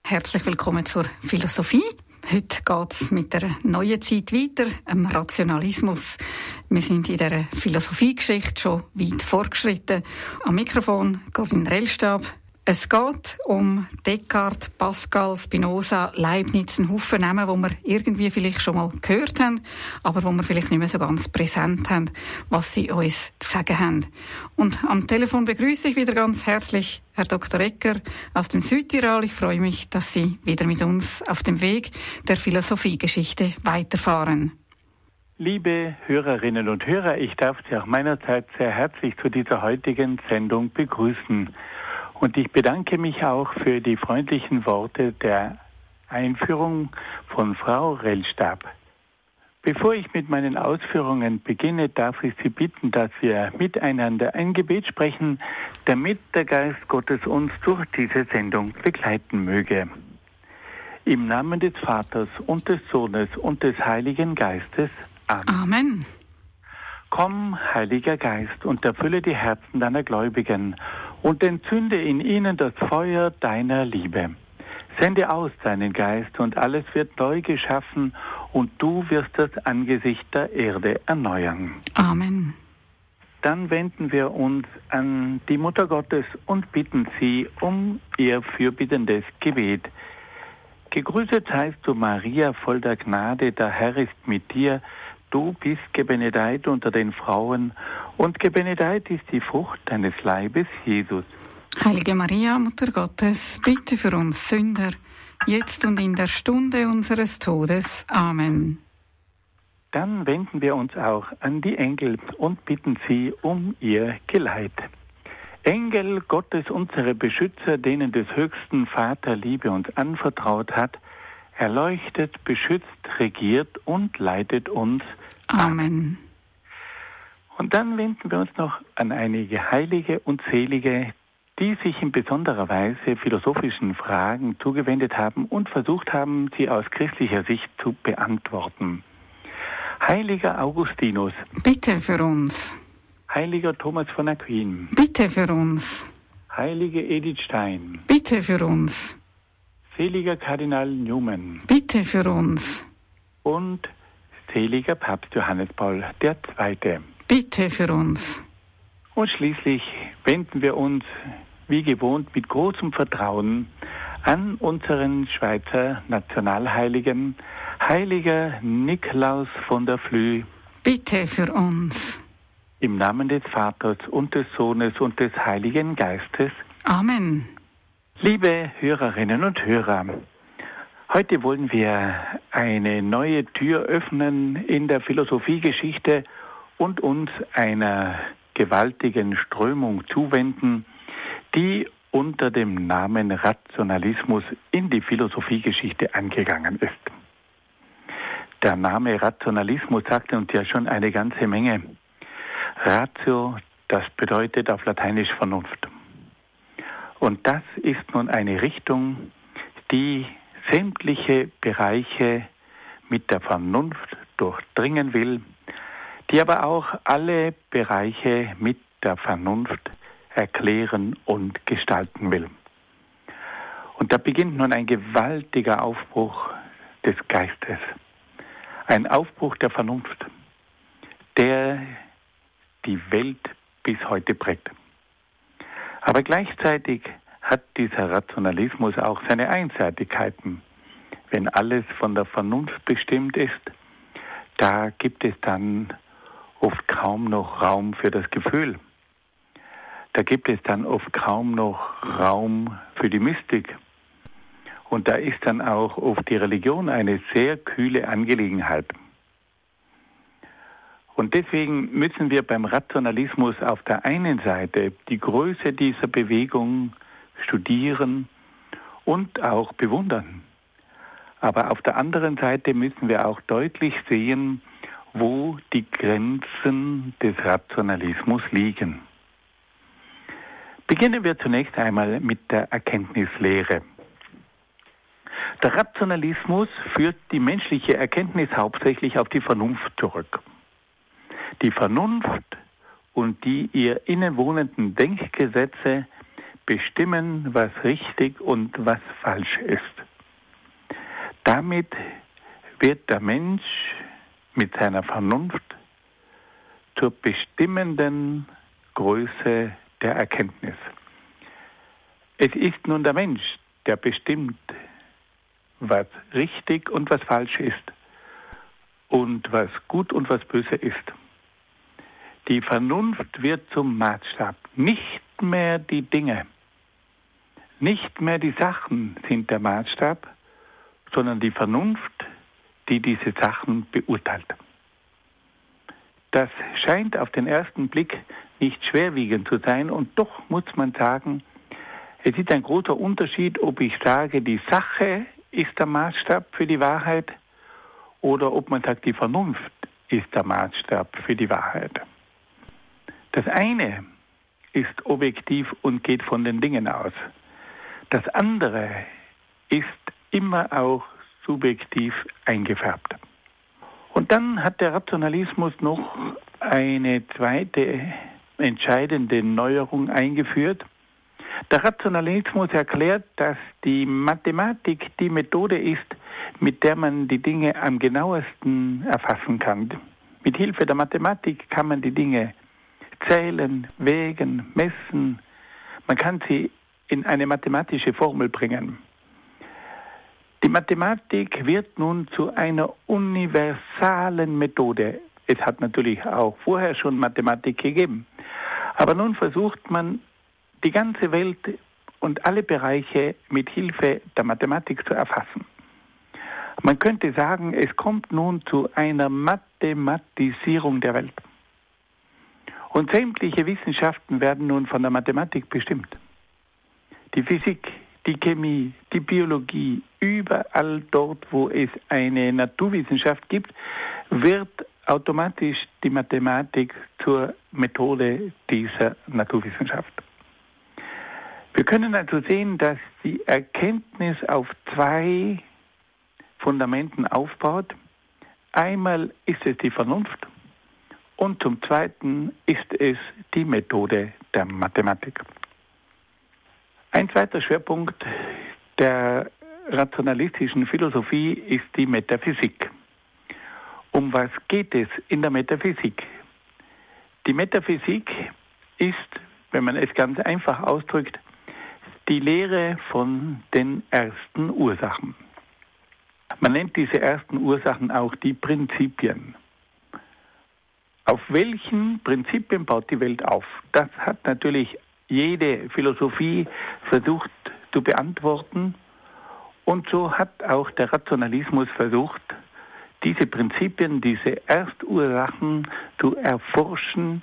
Herzlich willkommen zur Philosophie. Heute geht es mit der neuen Zeit weiter, dem Rationalismus. Wir sind in dieser Philosophiegeschichte schon weit fortgeschritten. Am Mikrofon Corinne Rellstab. Es geht um Descartes, Pascal, Spinoza, Leibniz, einen Haufen Namen, die wir irgendwie vielleicht schon mal gehört haben, aber wo wir vielleicht nicht mehr so ganz präsent haben, was sie uns zu sagen haben. Und am Telefon begrüße ich wieder ganz herzlich Herr Dr. Egger aus dem Südtirol. Ich freue mich, dass Sie wieder mit uns auf dem Weg der Philosophiegeschichte weiterfahren. Liebe Hörerinnen und Hörer, ich darf Sie auch meinerseits sehr herzlich zu dieser heutigen Sendung begrüßen. Und ich bedanke mich auch für die freundlichen Worte der Einführung von Frau Rellstab. Bevor ich mit meinen Ausführungen beginne, darf ich Sie bitten, dass wir miteinander ein Gebet sprechen, damit der Geist Gottes uns durch diese Sendung begleiten möge. Im Namen des Vaters und des Sohnes und des Heiligen Geistes. Amen. Amen. Komm, Heiliger Geist, und erfülle die Herzen deiner Gläubigen und entzünde in ihnen das Feuer deiner Liebe. Sende aus deinen Geist, und alles wird neu geschaffen, und du wirst das Angesicht der Erde erneuern. Amen. Dann wenden wir uns an die Mutter Gottes und bitten sie um ihr fürbittendes Gebet. Gegrüßet heißt du, Maria, voll der Gnade, der Herr ist mit dir. Du bist gebenedeit unter den Frauen, und gebenedeit ist die Frucht deines Leibes, Jesus. Heilige Maria, Mutter Gottes, bitte für uns Sünder, jetzt und in der Stunde unseres Todes. Amen. Dann wenden wir uns auch an die Engel und bitten sie um ihr Geleit. Engel Gottes, unsere Beschützer, denen des höchsten Vater Liebe uns anvertraut hat, erleuchtet, beschützt, regiert und leitet uns. Amen. Und dann wenden wir uns noch an einige Heilige und Selige, die sich in besonderer Weise philosophischen Fragen zugewendet haben und versucht haben, sie aus christlicher Sicht zu beantworten. Heiliger Augustinus. Bitte für uns. Heiliger Thomas von Aquin. Bitte für uns. Heilige Edith Stein. Bitte für uns. Seliger Kardinal Newman. Bitte für uns. Und seliger Papst Johannes Paul II. Bitte für uns. Und schließlich wenden wir uns, wie gewohnt, mit großem Vertrauen an unseren Schweizer Nationalheiligen, Heiliger Nikolaus von der Flüe. Bitte für uns. Im Namen des Vaters und des Sohnes und des Heiligen Geistes. Amen. Liebe Hörerinnen und Hörer, heute wollen wir eine neue Tür öffnen in der Philosophiegeschichte und uns einer gewaltigen Strömung zuwenden, die unter dem Namen Rationalismus in die Philosophiegeschichte angegangen ist. Der Name Rationalismus sagt uns ja schon eine ganze Menge. Ratio, das bedeutet auf Lateinisch Vernunft. Und das ist nun eine Richtung, die sämtliche Bereiche mit der Vernunft durchdringen will, die aber auch alle Bereiche mit der Vernunft erklären und gestalten will. Und da beginnt nun ein gewaltiger Aufbruch des Geistes, ein Aufbruch der Vernunft, der die Welt bis heute prägt. Aber gleichzeitig hat dieser Rationalismus auch seine Einseitigkeiten. Wenn alles von der Vernunft bestimmt ist, da gibt es dann oft kaum noch Raum für das Gefühl. Da gibt es dann oft kaum noch Raum für die Mystik. Und da ist dann auch oft die Religion eine sehr kühle Angelegenheit. Und deswegen müssen wir beim Rationalismus auf der einen Seite die Größe dieser Bewegung studieren und auch bewundern. Aber auf der anderen Seite müssen wir auch deutlich sehen, wo die Grenzen des Rationalismus liegen. Beginnen wir zunächst einmal mit der Erkenntnislehre. Der Rationalismus führt die menschliche Erkenntnis hauptsächlich auf die Vernunft zurück. Die Vernunft und die ihr innewohnenden Denkgesetze bestimmen, was richtig und was falsch ist. Damit wird der Mensch mit seiner Vernunft zur bestimmenden Größe der Erkenntnis. Es ist nun der Mensch, der bestimmt, was richtig und was falsch ist und was gut und was böse ist. Die Vernunft wird zum Maßstab. Nicht mehr die Dinge, nicht mehr die Sachen sind der Maßstab, sondern die Vernunft, die diese Sachen beurteilt. Das scheint auf den ersten Blick nicht schwerwiegend zu sein und doch muss man sagen, es ist ein großer Unterschied, ob ich sage, die Sache ist der Maßstab für die Wahrheit oder ob man sagt, die Vernunft ist der Maßstab für die Wahrheit. Das eine ist objektiv und geht von den Dingen aus. Das andere ist immer auch subjektiv eingefärbt. Und dann hat der Rationalismus noch eine zweite entscheidende Neuerung eingeführt. Der Rationalismus erklärt, dass die Mathematik die Methode ist, mit der man die Dinge am genauesten erfassen kann. Mit Hilfe der Mathematik kann man die Dinge zählen, wägen, messen. Man kann sie in eine mathematische Formel bringen. Die Mathematik wird nun zu einer universalen Methode. Es hat natürlich auch vorher schon Mathematik gegeben. Aber nun versucht man, die ganze Welt und alle Bereiche mit Hilfe der Mathematik zu erfassen. Man könnte sagen, es kommt nun zu einer Mathematisierung der Welt. Und sämtliche Wissenschaften werden nun von der Mathematik bestimmt. Die Physik, die Chemie, die Biologie, überall dort, wo es eine Naturwissenschaft gibt, wird automatisch die Mathematik zur Methode dieser Naturwissenschaft. Wir können also sehen, dass die Erkenntnis auf zwei Fundamenten aufbaut. Einmal ist es die Vernunft und zum Zweiten ist es die Methode der Mathematik. Ein zweiter Schwerpunkt der rationalistischen Philosophie ist die Metaphysik. Um was geht es in der Metaphysik? Die Metaphysik ist, wenn man es ganz einfach ausdrückt, die Lehre von den ersten Ursachen. Man nennt diese ersten Ursachen auch die Prinzipien. Auf welchen Prinzipien baut die Welt auf? Das hat natürlich jede Philosophie versucht zu beantworten. Und so hat auch der Rationalismus versucht, diese Prinzipien, diese Erstursachen zu erforschen,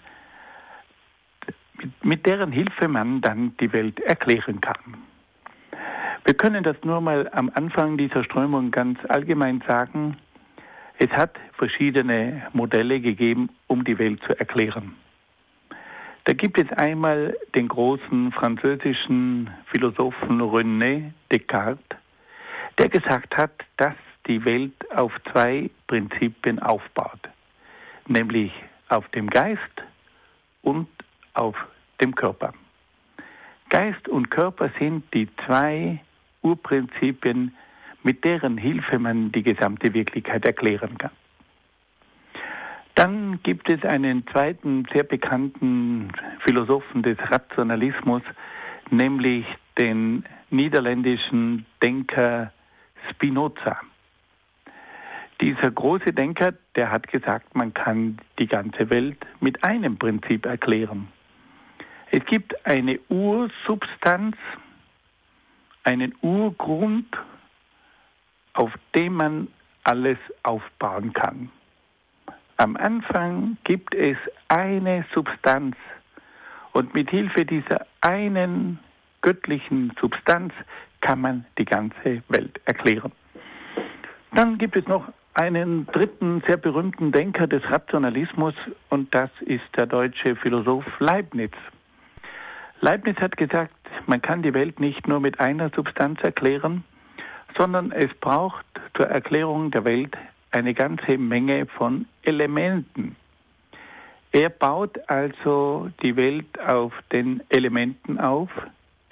mit deren Hilfe man dann die Welt erklären kann. Wir können das nur mal am Anfang dieser Strömung ganz allgemein sagen. Es hat verschiedene Modelle gegeben, um die Welt zu erklären. Da gibt es einmal den großen französischen Philosophen René Descartes, der gesagt hat, dass die Welt auf zwei Prinzipien aufbaut, nämlich auf dem Geist und auf dem Körper. Geist und Körper sind die zwei Urprinzipien, mit deren Hilfe man die gesamte Wirklichkeit erklären kann. Dann gibt es einen zweiten sehr bekannten Philosophen des Rationalismus, nämlich den niederländischen Denker Spinoza. Dieser große Denker, der hat gesagt, man kann die ganze Welt mit einem Prinzip erklären. Es gibt eine Ursubstanz, einen Urgrund, auf dem man alles aufbauen kann. Am Anfang gibt es eine Substanz und mit Hilfe dieser einen göttlichen Substanz kann man die ganze Welt erklären. Dann gibt es noch einen dritten sehr berühmten Denker des Rationalismus und das ist der deutsche Philosoph Leibniz. Leibniz hat gesagt, man kann die Welt nicht nur mit einer Substanz erklären, sondern es braucht zur Erklärung der Welt eine ganze Menge von Elementen. Er baut also die Welt auf den Elementen auf.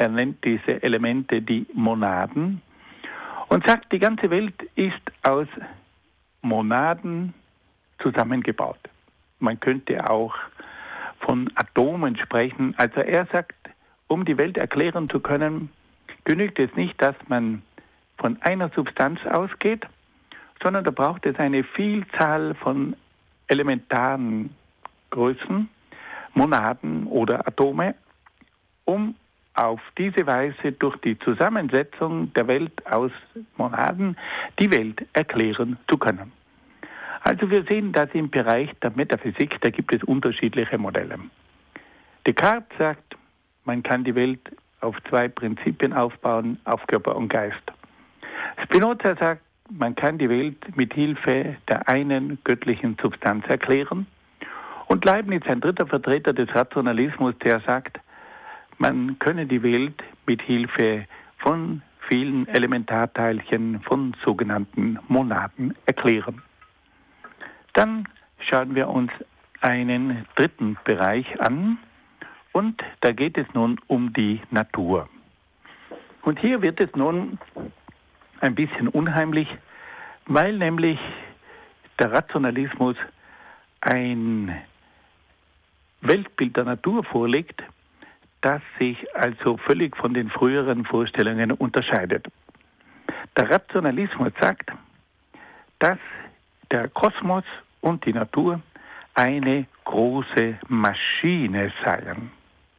Er nennt diese Elemente die Monaden und sagt, die ganze Welt ist aus Monaden zusammengebaut. Man könnte auch von Atomen sprechen. Also er sagt, um die Welt erklären zu können, genügt es nicht, dass man von einer Substanz ausgeht, sondern da braucht es eine Vielzahl von elementaren Größen, Monaden oder Atome, um auf diese Weise durch die Zusammensetzung der Welt aus Monaden die Welt erklären zu können. Also wir sehen, dass im Bereich der Metaphysik, da gibt es unterschiedliche Modelle. Descartes sagt, man kann die Welt auf zwei Prinzipien aufbauen, auf Körper und Geist. Spinoza sagt, man kann die Welt mit Hilfe der einen göttlichen Substanz erklären. Und Leibniz, ein dritter Vertreter des Rationalismus, der sagt, man könne die Welt mit Hilfe von vielen Elementarteilchen, von sogenannten Monaden erklären. Dann schauen wir uns einen dritten Bereich an und da geht es nun um die Natur. Und hier wird es nun ein bisschen unheimlich, weil nämlich der Rationalismus ein Weltbild der Natur vorlegt, das sich also völlig von den früheren Vorstellungen unterscheidet. Der Rationalismus sagt, dass der Kosmos und die Natur eine große Maschine seien.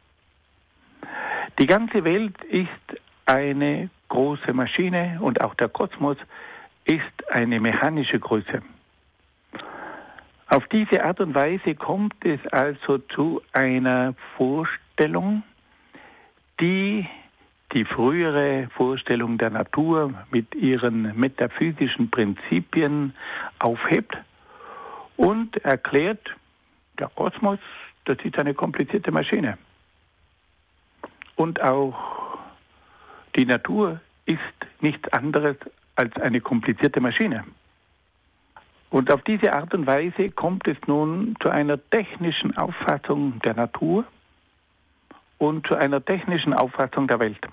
Die ganze Welt ist eine große Maschine und auch der Kosmos ist eine mechanische Größe. Auf diese Art und Weise kommt es also zu einer Vorstellung, die frühere Vorstellung der Natur mit ihren metaphysischen Prinzipien aufhebt und erklärt, der Kosmos, das ist eine komplizierte Maschine. Und auch die Natur ist nichts anderes als eine komplizierte Maschine. Und auf diese Art und Weise kommt es nun zu einer technischen Auffassung der Natur und zu einer technischen Auffassung der Welt.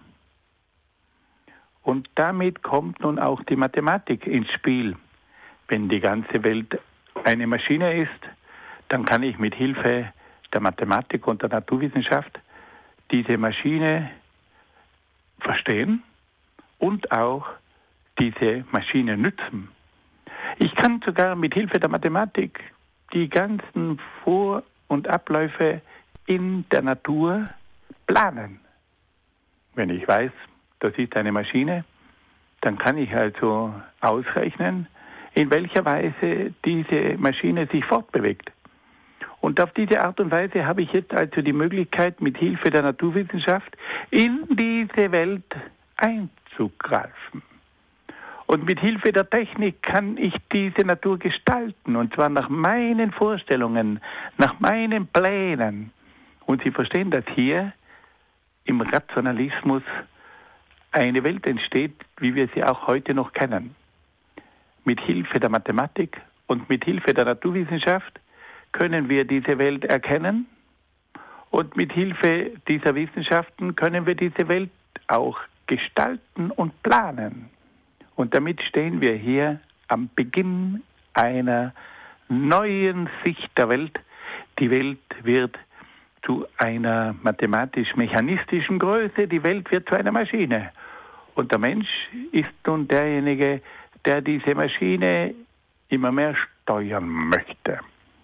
Und damit kommt nun auch die Mathematik ins Spiel. Wenn die ganze Welt eine Maschine ist, dann kann ich mit Hilfe der Mathematik und der Naturwissenschaft diese Maschine verstehen und auch diese Maschine nützen. Ich kann sogar mit Hilfe der Mathematik die ganzen Vor- und Abläufe in der Natur planen. Wenn ich weiß, das ist eine Maschine, dann kann ich also ausrechnen, in welcher Weise diese Maschine sich fortbewegt. Und auf diese Art und Weise habe ich jetzt also die Möglichkeit, mit Hilfe der Naturwissenschaft in diese Welt einzugreifen. Und mit Hilfe der Technik kann ich diese Natur gestalten, und zwar nach meinen Vorstellungen, nach meinen Plänen. Und Sie verstehen, dass hier im Rationalismus eine Welt entsteht, wie wir sie auch heute noch kennen. Mit Hilfe der Mathematik und mit Hilfe der Naturwissenschaft können wir diese Welt erkennen und mit Hilfe dieser Wissenschaften können wir diese Welt auch gestalten und planen. Und damit stehen wir hier am Beginn einer neuen Sicht der Welt. Die Welt wird zu einer mathematisch-mechanistischen Größe, die Welt wird zu einer Maschine. Und der Mensch ist nun derjenige, der diese Maschine immer mehr steuern möchte.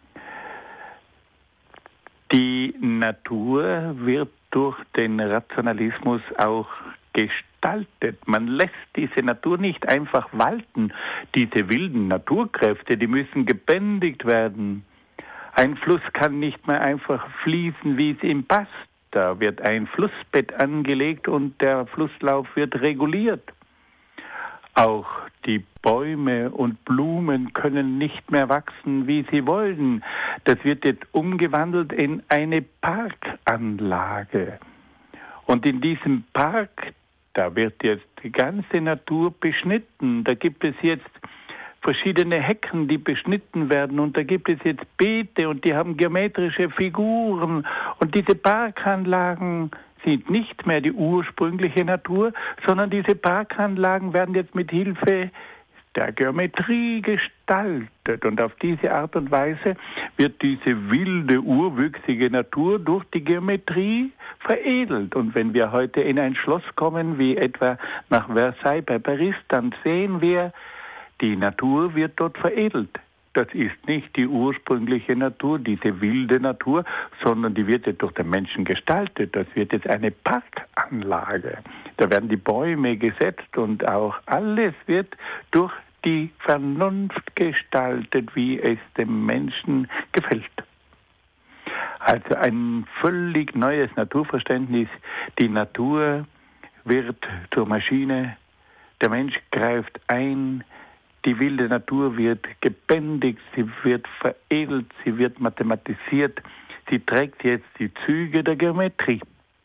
Die Natur wird durch den Rationalismus auch gestaltet. Man lässt diese Natur nicht einfach walten. Diese wilden Naturkräfte, die müssen gebändigt werden. Ein Fluss kann nicht mehr einfach fließen, wie es ihm passt. Da wird ein Flussbett angelegt und der Flusslauf wird reguliert. Auch die Bäume und Blumen können nicht mehr wachsen, wie sie wollen. Das wird jetzt umgewandelt in eine Parkanlage. Und in diesem Park, da wird jetzt die ganze Natur beschnitten. Da gibt es jetzt verschiedene Hecken, die beschnitten werden. Und da gibt es jetzt Beete und die haben geometrische Figuren. Und diese Parkanlagen, sind nicht mehr die ursprüngliche Natur, sondern diese Parkanlagen werden jetzt mit Hilfe der Geometrie gestaltet. Und auf diese Art und Weise wird diese wilde, urwüchsige Natur durch die Geometrie veredelt. Und wenn wir heute in ein Schloss kommen, wie etwa nach Versailles bei Paris, dann sehen wir, die Natur wird dort veredelt. Das ist nicht die ursprüngliche Natur, diese wilde Natur, sondern die wird jetzt durch den Menschen gestaltet. Das wird jetzt eine Parkanlage. Da werden die Bäume gesetzt und auch alles wird durch die Vernunft gestaltet, wie es dem Menschen gefällt. Also ein völlig neues Naturverständnis. Die Natur wird zur Maschine, der Mensch greift ein, die wilde Natur wird gebändigt, sie wird veredelt, sie wird mathematisiert, sie trägt jetzt die Züge der Geometrie.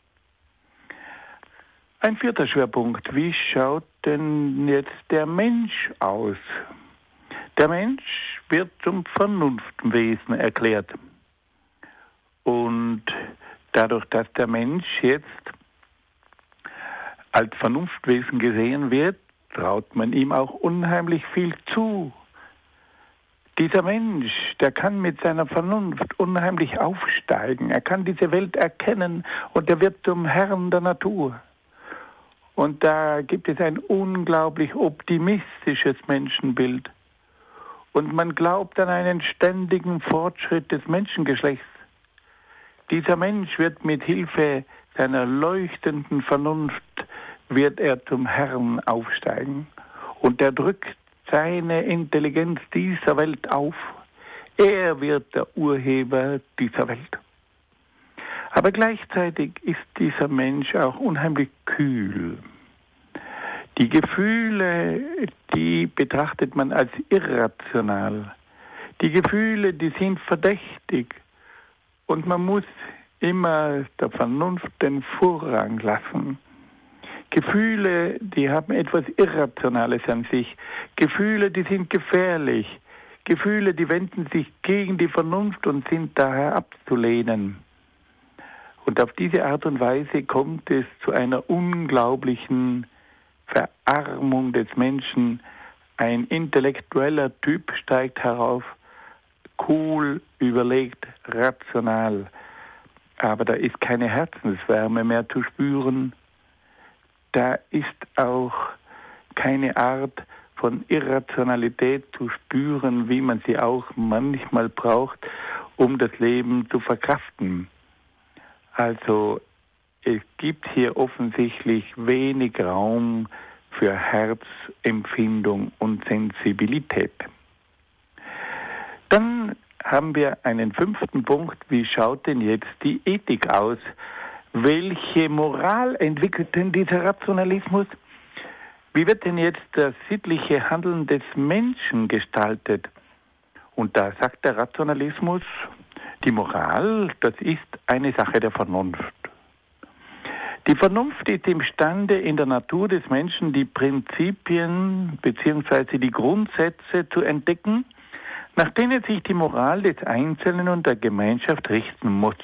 Ein vierter Schwerpunkt, wie schaut denn jetzt der Mensch aus? Der Mensch wird zum Vernunftwesen erklärt. Und dadurch, dass der Mensch jetzt als Vernunftwesen gesehen wird, traut man ihm auch unheimlich viel zu. Dieser Mensch, der kann mit seiner Vernunft unheimlich aufsteigen. Er kann diese Welt erkennen und er wird zum Herrn der Natur. Und da gibt es ein unglaublich optimistisches Menschenbild. Und man glaubt an einen ständigen Fortschritt des Menschengeschlechts. Dieser Mensch wird mit Hilfe seiner leuchtenden Vernunft wird er zum Herrn aufsteigen. Und er drückt seine Intelligenz dieser Welt auf. Er wird der Urheber dieser Welt. Aber gleichzeitig ist dieser Mensch auch unheimlich kühl. Die Gefühle, die betrachtet man als irrational. Die Gefühle, die sind verdächtig. Und man muss immer der Vernunft den Vorrang lassen. Gefühle, die haben etwas Irrationales an sich. Gefühle, die sind gefährlich. Gefühle, die wenden sich gegen die Vernunft und sind daher abzulehnen. Und auf diese Art und Weise kommt es zu einer unglaublichen Verarmung des Menschen. Ein intellektueller Typ steigt herauf, cool, überlegt, rational. Aber da ist keine Herzenswärme mehr zu spüren. Da ist auch keine Art von Irrationalität zu spüren, wie man sie auch manchmal braucht, um das Leben zu verkraften. Also es gibt hier offensichtlich wenig Raum für Herzempfindung und Sensibilität. Dann haben wir einen 5. Punkt. Wie schaut denn jetzt die Ethik aus? Welche Moral entwickelt denn dieser Rationalismus? Wie wird denn jetzt das sittliche Handeln des Menschen gestaltet? Und da sagt der Rationalismus, die Moral, das ist eine Sache der Vernunft. Die Vernunft ist imstande, in der Natur des Menschen die Prinzipien bzw. die Grundsätze zu entdecken, nach denen sich die Moral des Einzelnen und der Gemeinschaft richten muss.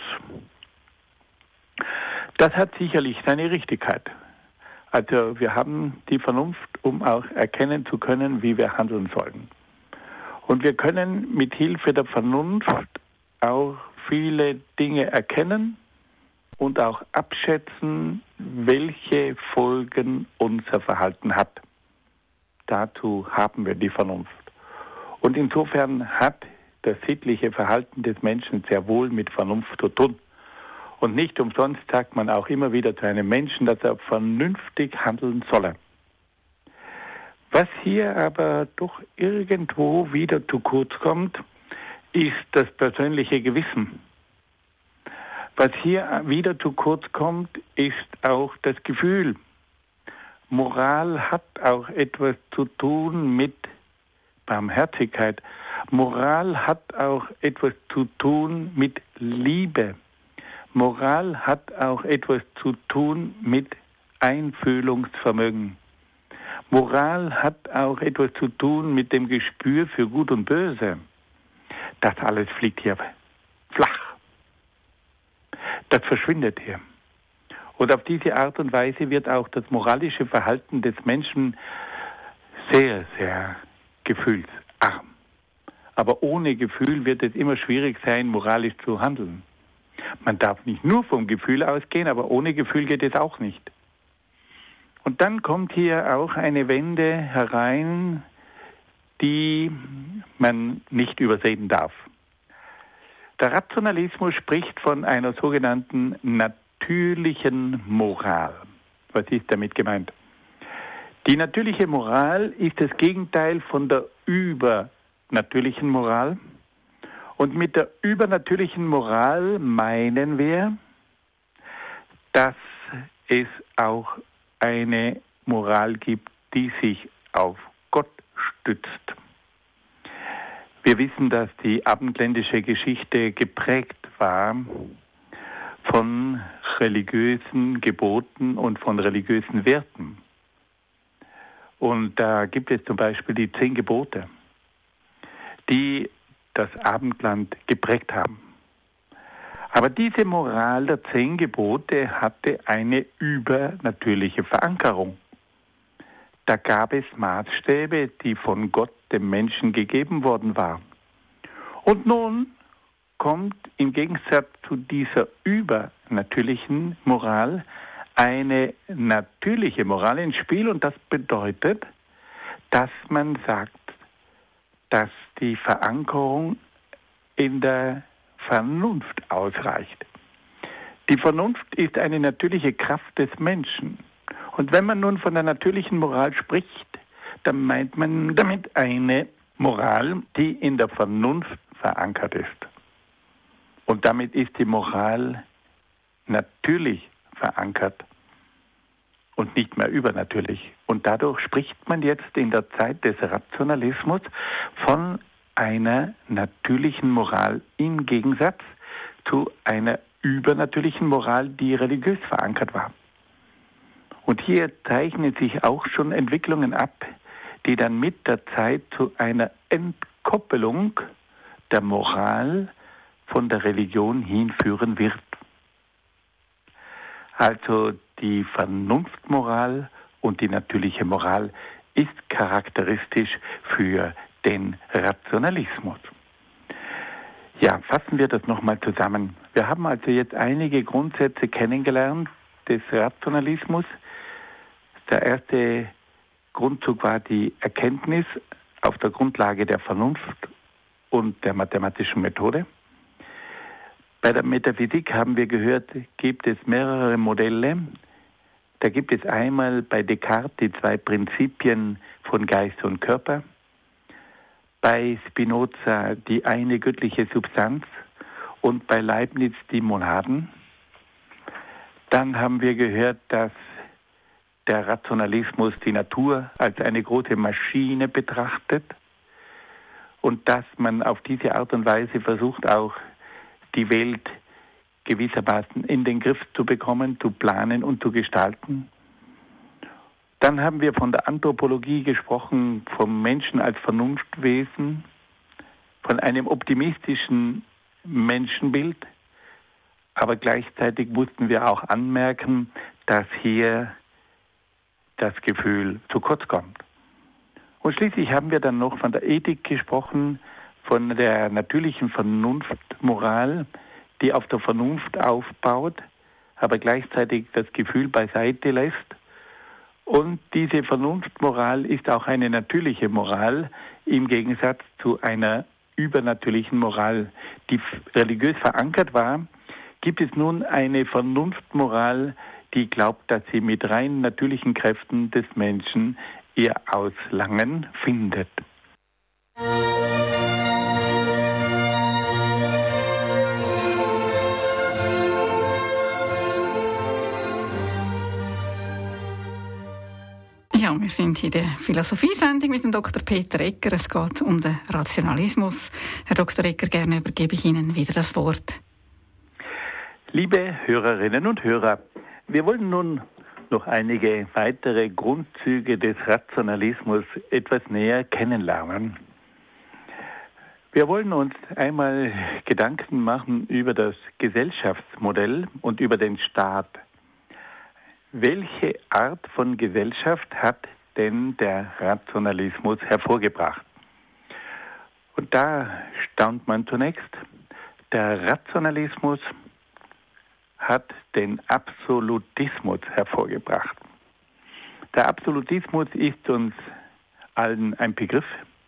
Das hat sicherlich seine Richtigkeit. Also wir haben die Vernunft, um auch erkennen zu können, wie wir handeln sollen. Und wir können mit Hilfe der Vernunft auch viele Dinge erkennen und auch abschätzen, welche Folgen unser Verhalten hat. Dazu haben wir die Vernunft. Und insofern hat das sittliche Verhalten des Menschen sehr wohl mit Vernunft zu tun. Und nicht umsonst sagt man auch immer wieder zu einem Menschen, dass er vernünftig handeln solle. Was hier aber doch irgendwo wieder zu kurz kommt, ist das persönliche Gewissen. Was hier wieder zu kurz kommt, ist auch das Gefühl. Moral hat auch etwas zu tun mit Barmherzigkeit. Moral hat auch etwas zu tun mit Liebe. Moral hat auch etwas zu tun mit Einfühlungsvermögen. Moral hat auch etwas zu tun mit dem Gespür für Gut und Böse. Das alles fliegt hier flach. Das verschwindet hier. Und auf diese Art und Weise wird auch das moralische Verhalten des Menschen sehr, sehr gefühlsarm. Aber ohne Gefühl wird es immer schwierig sein, moralisch zu handeln. Man darf nicht nur vom Gefühl ausgehen, aber ohne Gefühl geht es auch nicht. Und dann kommt hier auch eine Wende herein, die man nicht übersehen darf. Der Rationalismus spricht von einer sogenannten natürlichen Moral. Was ist damit gemeint? Die natürliche Moral ist das Gegenteil von der übernatürlichen Moral. Und mit der übernatürlichen Moral meinen wir, dass es auch eine Moral gibt, die sich auf Gott stützt. Wir wissen, dass die abendländische Geschichte geprägt war von religiösen Geboten und von religiösen Werten. Und da gibt es zum Beispiel die 10 Gebote, die das Abendland geprägt haben. Aber diese Moral der 10 Gebote hatte eine übernatürliche Verankerung. Da gab es Maßstäbe, die von Gott dem Menschen gegeben worden waren. Und nun kommt im Gegensatz zu dieser übernatürlichen Moral eine natürliche Moral ins Spiel. Und das bedeutet, dass man sagt, dass die Verankerung in der Vernunft ausreicht. Die Vernunft ist eine natürliche Kraft des Menschen. Und wenn man nun von der natürlichen Moral spricht, dann meint man damit eine Moral, die in der Vernunft verankert ist. Und damit ist die Moral natürlich verankert und nicht mehr übernatürlich. Und dadurch spricht man jetzt in der Zeit des Rationalismus von einer natürlichen Moral im Gegensatz zu einer übernatürlichen Moral, die religiös verankert war. Und hier zeichnen sich auch schon Entwicklungen ab, die dann mit der Zeit zu einer Entkoppelung der Moral von der Religion hinführen wird. Also die Vernunftmoral und die natürliche Moral ist charakteristisch für den Rationalismus. Ja, fassen wir das nochmal zusammen. Wir haben also jetzt einige Grundsätze kennengelernt des Rationalismus. Der erste Grundzug war die Erkenntnis auf der Grundlage der Vernunft und der mathematischen Methode. Bei der Metaphysik haben wir gehört, gibt es mehrere Modelle. Da gibt es einmal bei Descartes die 2 Prinzipien von Geist und Körper, bei Spinoza die eine göttliche Substanz und bei Leibniz die Monaden. Dann haben wir gehört, dass der Rationalismus die Natur als eine große Maschine betrachtet und dass man auf diese Art und Weise versucht, auch die Welt gewissermaßen in den Griff zu bekommen, zu planen und zu gestalten. Dann haben wir von der Anthropologie gesprochen, vom Menschen als Vernunftwesen, von einem optimistischen Menschenbild, aber gleichzeitig mussten wir auch anmerken, dass hier das Gefühl zu kurz kommt. Und schließlich haben wir dann noch von der Ethik gesprochen, von der natürlichen Vernunftmoral, die auf der Vernunft aufbaut, aber gleichzeitig das Gefühl beiseite lässt. Und diese Vernunftmoral ist auch eine natürliche Moral im Gegensatz zu einer übernatürlichen Moral, die religiös verankert war. Gibt es nun eine Vernunftmoral, die glaubt, dass sie mit rein natürlichen Kräften des Menschen ihr Auslangen findet. Ja, wir sind in der Philosophiesendung mit dem Dr. Peter Egger. Es geht um den Rationalismus. Herr Dr. Egger, gerne übergebe ich Ihnen wieder das Wort. Liebe Hörerinnen und Hörer, wir wollen nun noch einige weitere Grundzüge des Rationalismus etwas näher kennenlernen. Wir wollen uns einmal Gedanken machen über das Gesellschaftsmodell und über den Staat. welche Art von Gesellschaft hat denn der Rationalismus hervorgebracht? Und da staunt man zunächst, der Rationalismus hat den Absolutismus hervorgebracht. Der Absolutismus ist uns allen ein Begriff.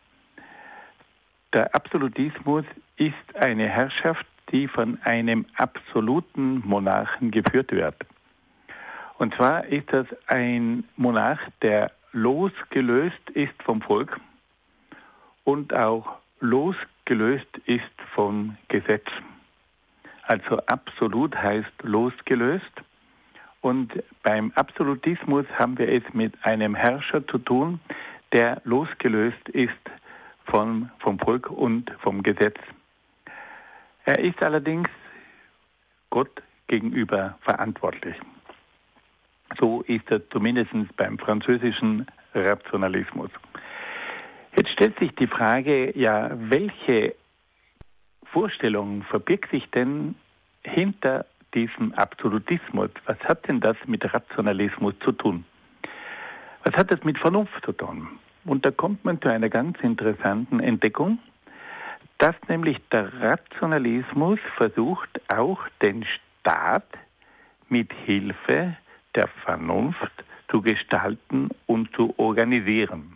Der Absolutismus ist eine Herrschaft, die von einem absoluten Monarchen geführt wird. Und zwar ist das ein Monarch, der losgelöst ist vom Volk und auch losgelöst ist vom Gesetz. Also absolut heißt losgelöst. Und beim Absolutismus haben wir es mit einem Herrscher zu tun, der losgelöst ist vom Volk und vom Gesetz. Er ist allerdings Gott gegenüber verantwortlich. So ist er zumindest beim französischen Rationalismus. Jetzt stellt sich die Frage, ja, welche Vorstellung verbirgt sich denn hinter diesem Absolutismus? Was hat denn das mit Rationalismus zu tun? Was hat das mit Vernunft zu tun? Und da kommt man zu einer ganz interessanten Entdeckung, dass nämlich der Rationalismus versucht, auch den Staat mit Hilfe der Vernunft zu gestalten und zu organisieren.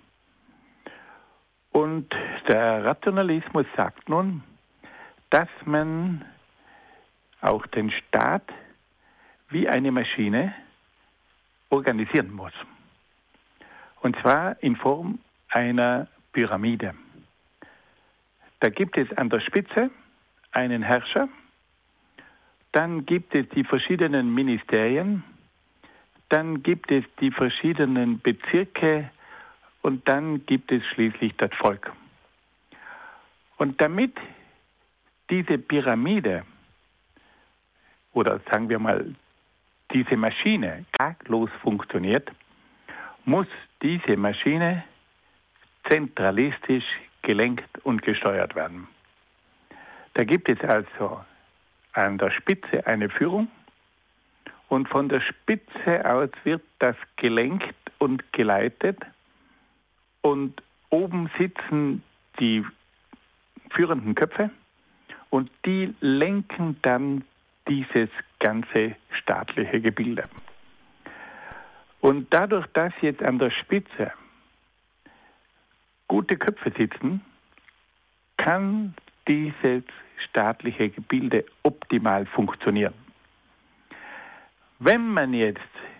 Und der Rationalismus sagt nun, dass man auch den Staat wie eine Maschine organisieren muss. Und zwar in Form einer Pyramide. Da gibt es an der Spitze einen Herrscher, dann gibt es die verschiedenen Ministerien, dann gibt es die verschiedenen Bezirke und dann gibt es schließlich das Volk. Und damit diese Pyramide oder sagen wir mal diese Maschine klaglos funktioniert, muss diese Maschine zentralistisch gelenkt und gesteuert werden. Da gibt es also an der Spitze eine Führung und von der Spitze aus wird das gelenkt und geleitet und oben sitzen die führenden Köpfe und die lenken dann dieses ganze staatliche Gebilde. Und dadurch, dass jetzt an der Spitze gute Köpfe sitzen, kann dieses staatliche Gebilde optimal funktionieren. Wenn man jetzt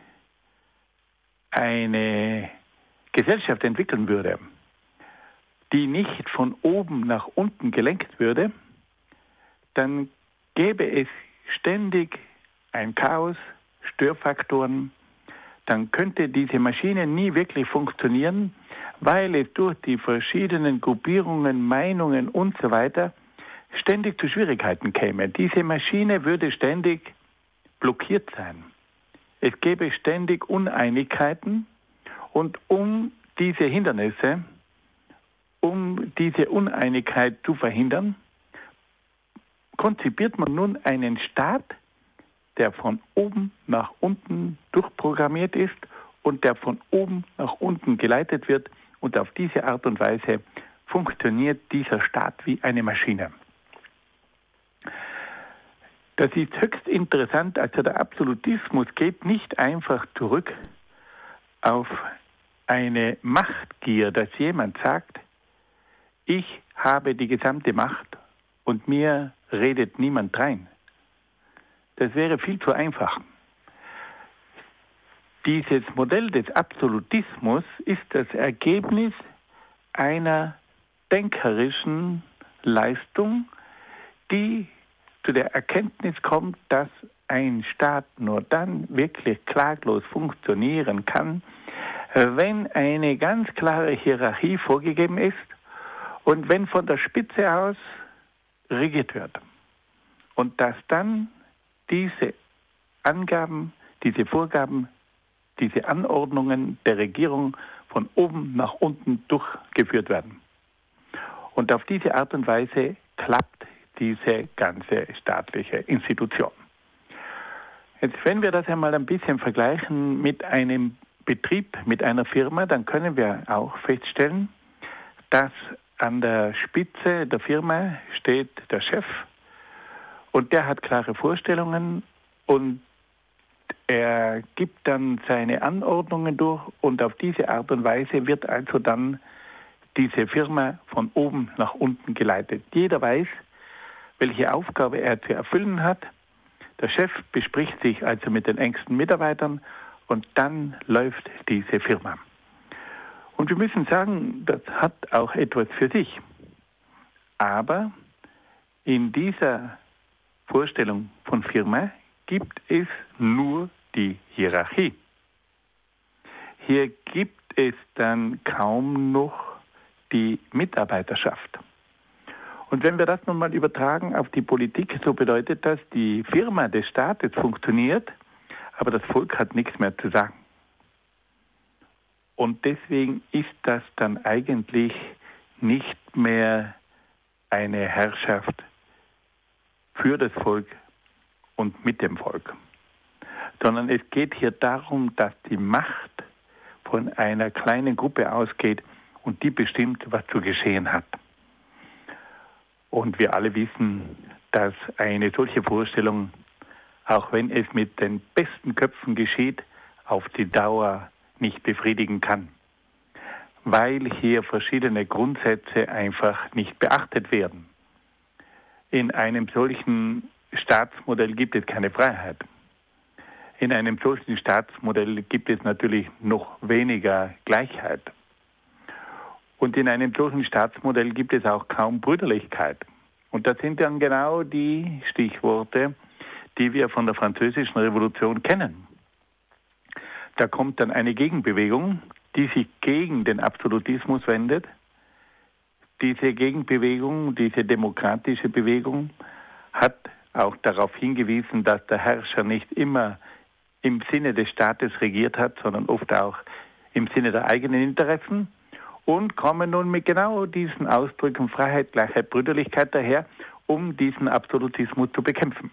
eine Gesellschaft entwickeln würde, die nicht von oben nach unten gelenkt würde, dann gäbe es ständig ein Chaos, Störfaktoren, dann könnte diese Maschine nie wirklich funktionieren, weil es durch die verschiedenen Gruppierungen, Meinungen und so weiter ständig zu Schwierigkeiten käme. Diese Maschine würde ständig blockiert sein. Es gäbe ständig Uneinigkeiten und um diese Hindernisse, um diese Uneinigkeit zu verhindern, konzipiert man nun einen Staat, der von oben nach unten durchprogrammiert ist und der von oben nach unten geleitet wird. Und auf diese Art und Weise funktioniert dieser Staat wie eine Maschine. Das ist höchst interessant. Also der Absolutismus geht nicht einfach zurück auf eine Machtgier, dass jemand sagt, ich habe die gesamte Macht und mir redet niemand rein. Das wäre viel zu einfach. Dieses Modell des Absolutismus ist das Ergebnis einer denkerischen Leistung, die zu der Erkenntnis kommt, dass ein Staat nur dann wirklich klaglos funktionieren kann, wenn eine ganz klare Hierarchie vorgegeben ist und wenn von der Spitze aus regiert wird. Und dass dann diese Angaben, diese Vorgaben, diese Anordnungen der Regierung von oben nach unten durchgeführt werden. Und auf diese Art und Weise klappt diese ganze staatliche Institution. Jetzt, wenn wir das einmal ein bisschen vergleichen mit einem Betrieb, mit einer Firma, dann können wir auch feststellen, dass an der Spitze der Firma steht der Chef und der hat klare Vorstellungen und er gibt dann seine Anordnungen durch und auf diese Art und Weise wird also dann diese Firma von oben nach unten geleitet. Jeder weiß, welche Aufgabe er zu erfüllen hat. Der Chef bespricht sich also mit den engsten Mitarbeitern und dann läuft diese Firma. Und wir müssen sagen, das hat auch etwas für sich. Aber in dieser Vorstellung von Firma gibt es nur die Hierarchie. Hier gibt es dann kaum noch die Mitarbeiterschaft. Und wenn wir das nun mal übertragen auf die Politik, so bedeutet das, die Firma des Staates funktioniert, aber das Volk hat nichts mehr zu sagen. Und deswegen ist das dann eigentlich nicht mehr eine Herrschaft für das Volk und mit dem Volk, sondern es geht hier darum, dass die Macht von einer kleinen Gruppe ausgeht und die bestimmt, was zu geschehen hat. Und wir alle wissen, dass eine solche Vorstellung, auch wenn es mit den besten Köpfen geschieht, auf die Dauer nicht befriedigen kann, weil hier verschiedene Grundsätze einfach nicht beachtet werden. In einem solchen Staatsmodell gibt es keine Freiheit. In einem solchen Staatsmodell gibt es natürlich noch weniger Gleichheit. Und in einem solchen Staatsmodell gibt es auch kaum Brüderlichkeit. Und das sind dann genau die Stichworte, die wir von der Französischen Revolution kennen. Da kommt dann eine Gegenbewegung, die sich gegen den Absolutismus wendet. Diese Gegenbewegung, diese demokratische Bewegung hat auch darauf hingewiesen, dass der Herrscher nicht immer im Sinne des Staates regiert hat, sondern oft auch im Sinne der eigenen Interessen und kommen nun mit genau diesen Ausdrücken Freiheit, Gleichheit, Brüderlichkeit daher, um diesen Absolutismus zu bekämpfen.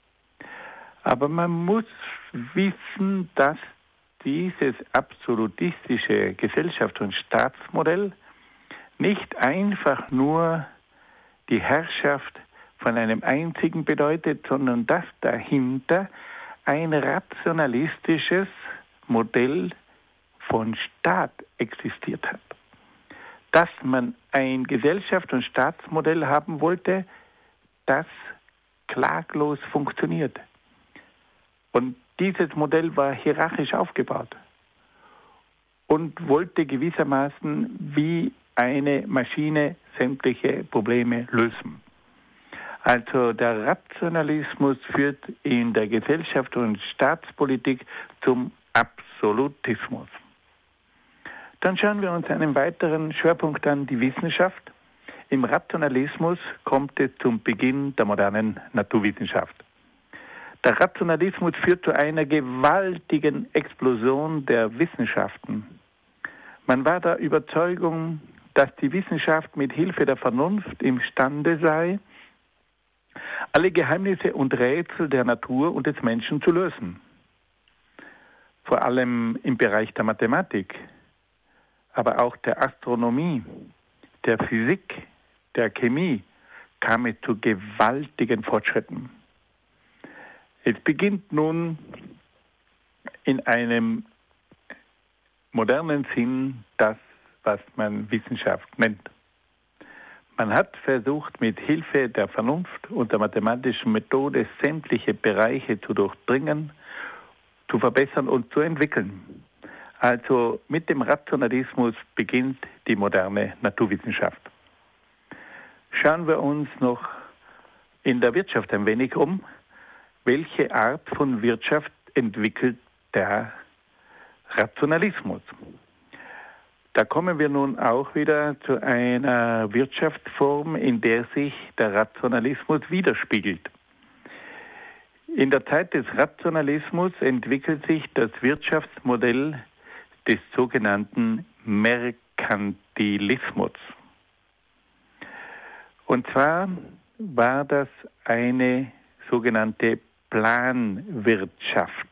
Aber man muss wissen, dass dieses absolutistische Gesellschafts- und Staatsmodell nicht einfach nur die Herrschaft von einem einzigen bedeutet, sondern dass dahinter ein rationalistisches Modell von Staat existiert hat. Dass man ein Gesellschafts- und Staatsmodell haben wollte, das klaglos funktioniert. Und dieses Modell war hierarchisch aufgebaut und wollte gewissermaßen wie eine Maschine sämtliche Probleme lösen. Also der Rationalismus führt in der Gesellschafts- und Staatspolitik zum Absolutismus. Dann schauen wir uns einen weiteren Schwerpunkt an, die Wissenschaft. Im Rationalismus kommt es zum Beginn der modernen Naturwissenschaft. Der Rationalismus führt zu einer gewaltigen Explosion der Wissenschaften. Man war der Überzeugung, dass die Wissenschaft mit Hilfe der Vernunft imstande sei, alle Geheimnisse und Rätsel der Natur und des Menschen zu lösen. Vor allem im Bereich der Mathematik, aber auch der Astronomie, der Physik, der Chemie kam es zu gewaltigen Fortschritten. Es beginnt nun in einem modernen Sinn das, was man Wissenschaft nennt. Man hat versucht, mit Hilfe der Vernunft und der mathematischen Methode sämtliche Bereiche zu durchdringen, zu verbessern und zu entwickeln. Also mit dem Rationalismus beginnt die moderne Naturwissenschaft. Schauen wir uns noch in der Wirtschaft ein wenig um. Welche Art von Wirtschaft entwickelt der Rationalismus? Da kommen wir nun auch wieder zu einer Wirtschaftsform, in der sich der Rationalismus widerspiegelt. In der Zeit des Rationalismus entwickelt sich das Wirtschaftsmodell des sogenannten Merkantilismus. Und zwar war das eine sogenannte Planwirtschaft.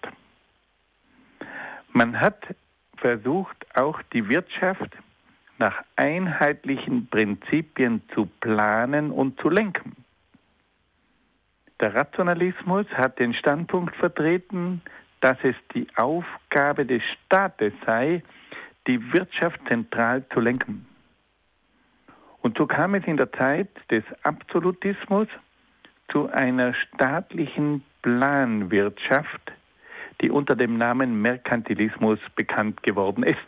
Man hat versucht, auch die Wirtschaft nach einheitlichen Prinzipien zu planen und zu lenken. Der Rationalismus hat den Standpunkt vertreten, dass es die Aufgabe des Staates sei, die Wirtschaft zentral zu lenken. Und so kam es in der Zeit des Absolutismus zu einer staatlichen Planwirtschaft, die unter dem Namen Merkantilismus bekannt geworden ist.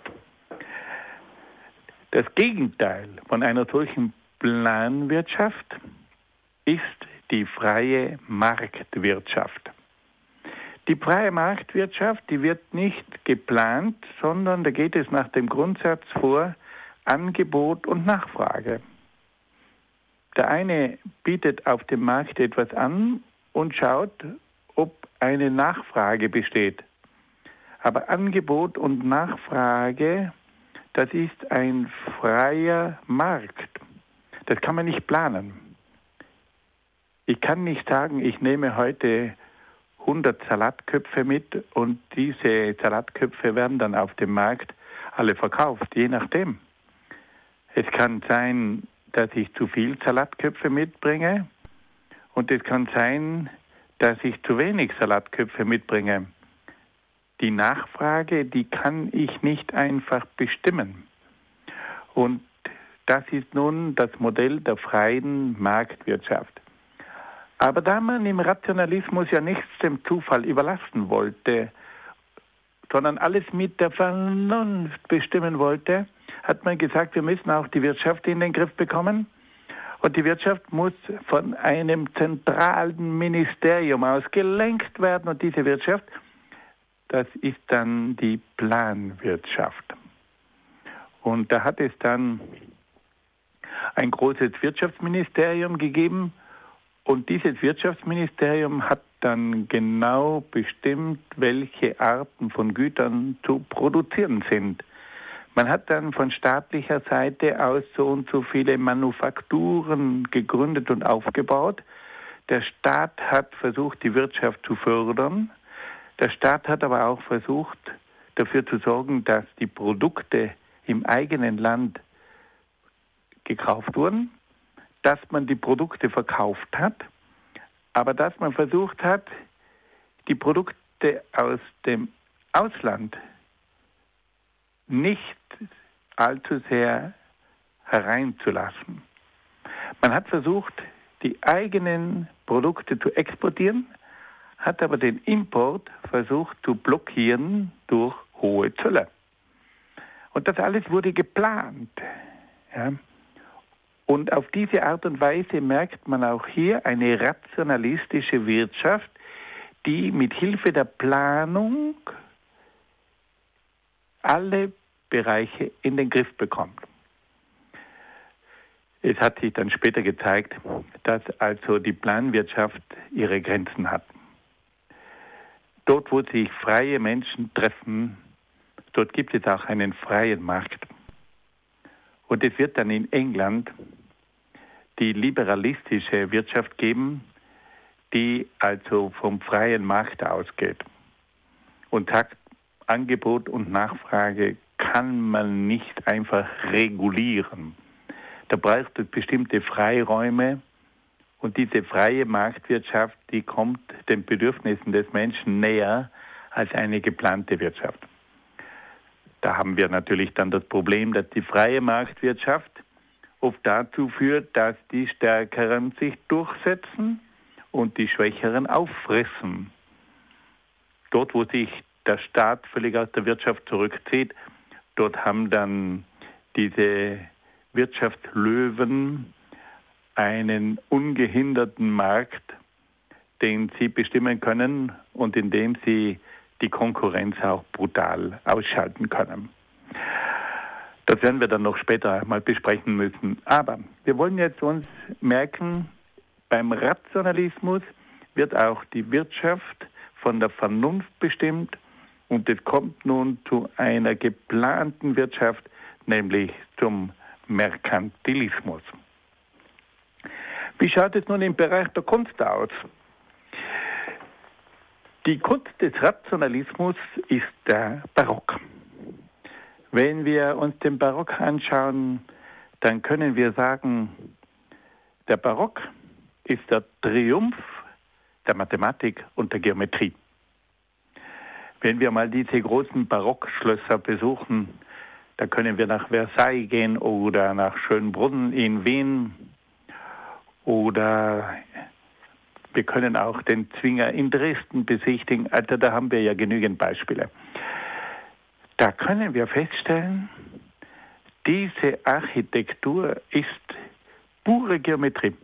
Das Gegenteil von einer solchen Planwirtschaft ist die freie Marktwirtschaft. Die freie Marktwirtschaft, die wird nicht geplant, sondern da geht es nach dem Grundsatz vor, Angebot und Nachfrage. Der eine bietet auf dem Markt etwas an und schaut, ob eine Nachfrage besteht. Aber Angebot und Nachfrage, das ist ein freier Markt. Das kann man nicht planen. Ich kann nicht sagen, ich nehme heute 100 Salatköpfe mit und diese Salatköpfe werden dann auf dem Markt alle verkauft, je nachdem. Es kann sein, dass ich zu viel Salatköpfe mitbringe und es kann sein, dass ich zu wenig Salatköpfe mitbringe. Die Nachfrage, die kann ich nicht einfach bestimmen. Und das ist nun das Modell der freien Marktwirtschaft. Aber da man im Rationalismus ja nichts dem Zufall überlassen wollte, sondern alles mit der Vernunft bestimmen wollte, hat man gesagt, wir müssen auch die Wirtschaft in den Griff bekommen. Und die Wirtschaft muss von einem zentralen Ministerium aus gelenkt werden. Und diese Wirtschaft, das ist dann die Planwirtschaft. Und da hat es dann ein großes Wirtschaftsministerium gegeben. Und dieses Wirtschaftsministerium hat dann genau bestimmt, welche Arten von Gütern zu produzieren sind. Man hat dann von staatlicher Seite aus so und so viele Manufakturen gegründet und aufgebaut. Der Staat hat versucht, die Wirtschaft zu fördern. Der Staat hat aber auch versucht, dafür zu sorgen, dass die Produkte im eigenen Land gekauft wurden, dass man die Produkte verkauft hat, aber dass man versucht hat, die Produkte aus dem Ausland nicht allzu sehr hereinzulassen. Man hat versucht, die eigenen Produkte zu exportieren, hat aber den Import versucht zu blockieren durch hohe Zölle. Und das alles wurde geplant. Ja. Und auf diese Art und Weise merkt man auch hier eine rationalistische Wirtschaft, die mit Hilfe der Planung alle Bereiche in den Griff bekommt. Es hat sich dann später gezeigt, dass also die Planwirtschaft ihre Grenzen hat. Dort, wo sich freie Menschen treffen, dort gibt es auch einen freien Markt. Und es wird dann in England die liberalistische Wirtschaft geben, die also vom freien Markt ausgeht und sagt, Angebot und Nachfrage kann man nicht einfach regulieren. Da braucht es bestimmte Freiräume und diese freie Marktwirtschaft, die kommt den Bedürfnissen des Menschen näher als eine geplante Wirtschaft. Da haben wir natürlich dann das Problem, dass die freie Marktwirtschaft oft dazu führt, dass die Stärkeren sich durchsetzen und die Schwächeren auffressen. Dort, wo sich der Staat völlig aus der Wirtschaft zurückzieht, dort haben dann diese Wirtschaftslöwen einen ungehinderten Markt, den sie bestimmen können und in dem sie die Konkurrenz auch brutal ausschalten können. Das werden wir dann noch später mal besprechen müssen. Aber wir wollen jetzt uns merken, beim Rationalismus wird auch die Wirtschaft von der Vernunft bestimmt und es kommt nun zu einer geplanten Wirtschaft, nämlich zum Merkantilismus. Wie schaut es nun im Bereich der Kunst aus? Die Kunst des Rationalismus ist der Barock. Wenn wir uns den Barock anschauen, dann können wir sagen, der Barock ist der Triumph der Mathematik und der Geometrie. Wenn wir mal diese großen Barockschlösser besuchen, da können wir nach Versailles gehen oder nach Schönbrunn in Wien oder wir können auch den Zwinger in Dresden besichtigen. Also da haben wir ja genügend Beispiele. Da können wir feststellen, diese Architektur ist pure Geometrie.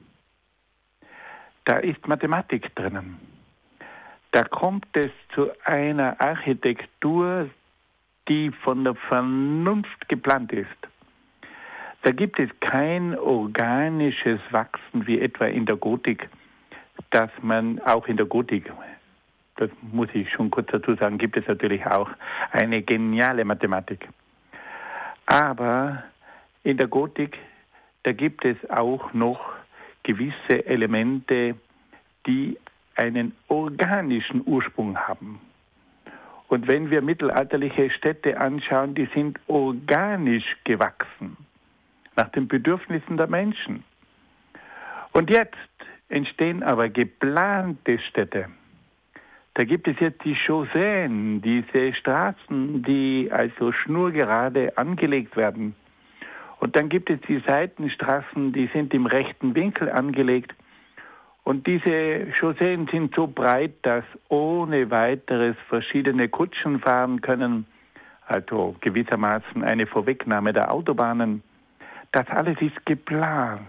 Da ist Mathematik drinnen. Da kommt es zu einer Architektur, die von der Vernunft geplant ist. Da gibt es kein organisches Wachsen wie etwa in der Gotik, dass man auch in der Gotik, das muss ich schon kurz dazu sagen, gibt es natürlich auch eine geniale Mathematik. Aber in der Gotik, da gibt es auch noch gewisse Elemente, die einen organischen Ursprung haben. Und wenn wir mittelalterliche Städte anschauen, die sind organisch gewachsen, nach den Bedürfnissen der Menschen. Und jetzt entstehen aber geplante Städte. Da gibt es jetzt die Chausseen, diese Straßen, die also schnurgerade angelegt werden. Und dann gibt es die Seitenstraßen, die sind im rechten Winkel angelegt. Und diese Chausseen sind so breit, dass ohne weiteres verschiedene Kutschen fahren können, also gewissermaßen eine Vorwegnahme der Autobahnen. Das alles ist geplant.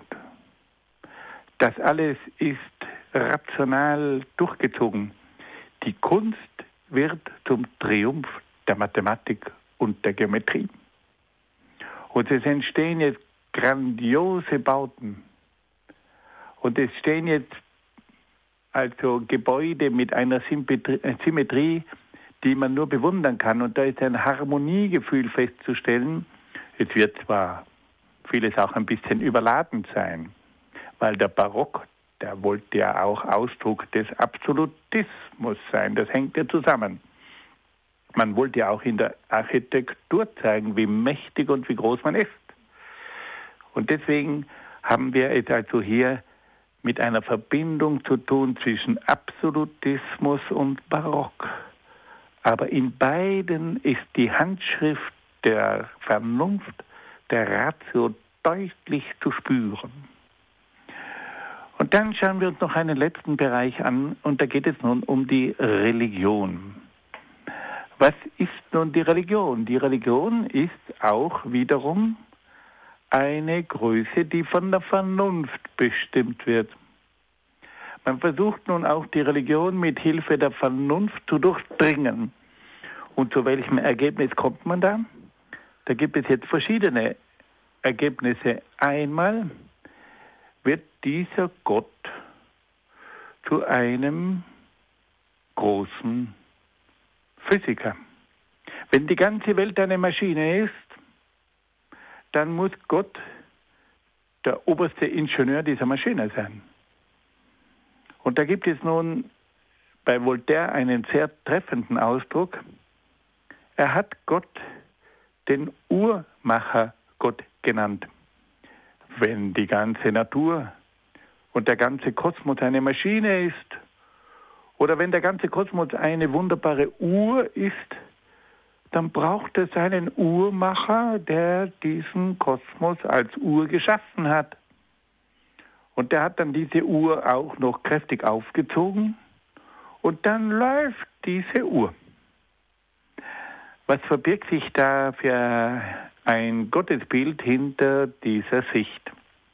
Das alles ist rational durchgezogen. Die Kunst wird zum Triumph der Mathematik und der Geometrie. Und es entstehen jetzt grandiose Bauten. Und es stehen jetzt also Gebäude mit einer Symmetrie, die man nur bewundern kann. Und da ist ein Harmoniegefühl festzustellen. Es wird zwar vieles auch ein bisschen überladen sein, weil der Barock, der wollte ja auch Ausdruck des Absolutismus sein. Das hängt ja zusammen. Man wollte ja auch in der Architektur zeigen, wie mächtig und wie groß man ist. Und deswegen haben wir es also hier mit einer Verbindung zu tun zwischen Absolutismus und Barock. Aber in beiden ist die Handschrift der Vernunft, der Ratio deutlich zu spüren. Und dann schauen wir uns noch einen letzten Bereich an, und da geht es nun um die Religion. Was ist nun die Religion? Die Religion ist auch wiederum eine Größe, die von der Vernunft bestimmt wird. Man versucht nun auch die Religion mit Hilfe der Vernunft zu durchdringen. Und zu welchem Ergebnis kommt man da? Da gibt es jetzt verschiedene Ergebnisse. Einmal wird dieser Gott zu einem großen Physiker. Wenn die ganze Welt eine Maschine ist, dann muss Gott der oberste Ingenieur dieser Maschine sein. Und da gibt es nun bei Voltaire einen sehr treffenden Ausdruck. Er hat Gott den Uhrmacher-Gott genannt. Wenn die ganze Natur und der ganze Kosmos eine Maschine ist, oder wenn der ganze Kosmos eine wunderbare Uhr ist, dann braucht es einen Uhrmacher, der diesen Kosmos als Uhr geschaffen hat. Und der hat dann diese Uhr auch noch kräftig aufgezogen und dann läuft diese Uhr. Was verbirgt sich da für ein Gottesbild hinter dieser Sicht?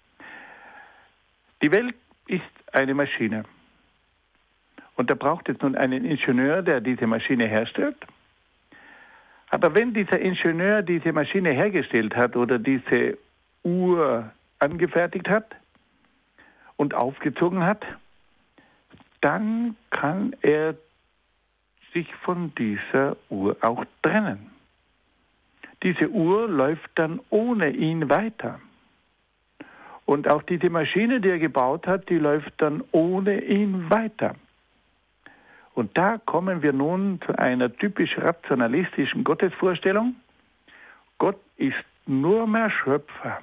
Die Welt ist eine Maschine. Und da braucht es nun einen Ingenieur, der diese Maschine herstellt. Aber wenn dieser Ingenieur diese Maschine hergestellt hat oder diese Uhr angefertigt hat und aufgezogen hat, dann kann er sich von dieser Uhr auch trennen. Diese Uhr läuft dann ohne ihn weiter. Und auch diese Maschine, die er gebaut hat, die läuft dann ohne ihn weiter. Und da kommen wir nun zu einer typisch rationalistischen Gottesvorstellung. Gott ist nur mehr Schöpfer,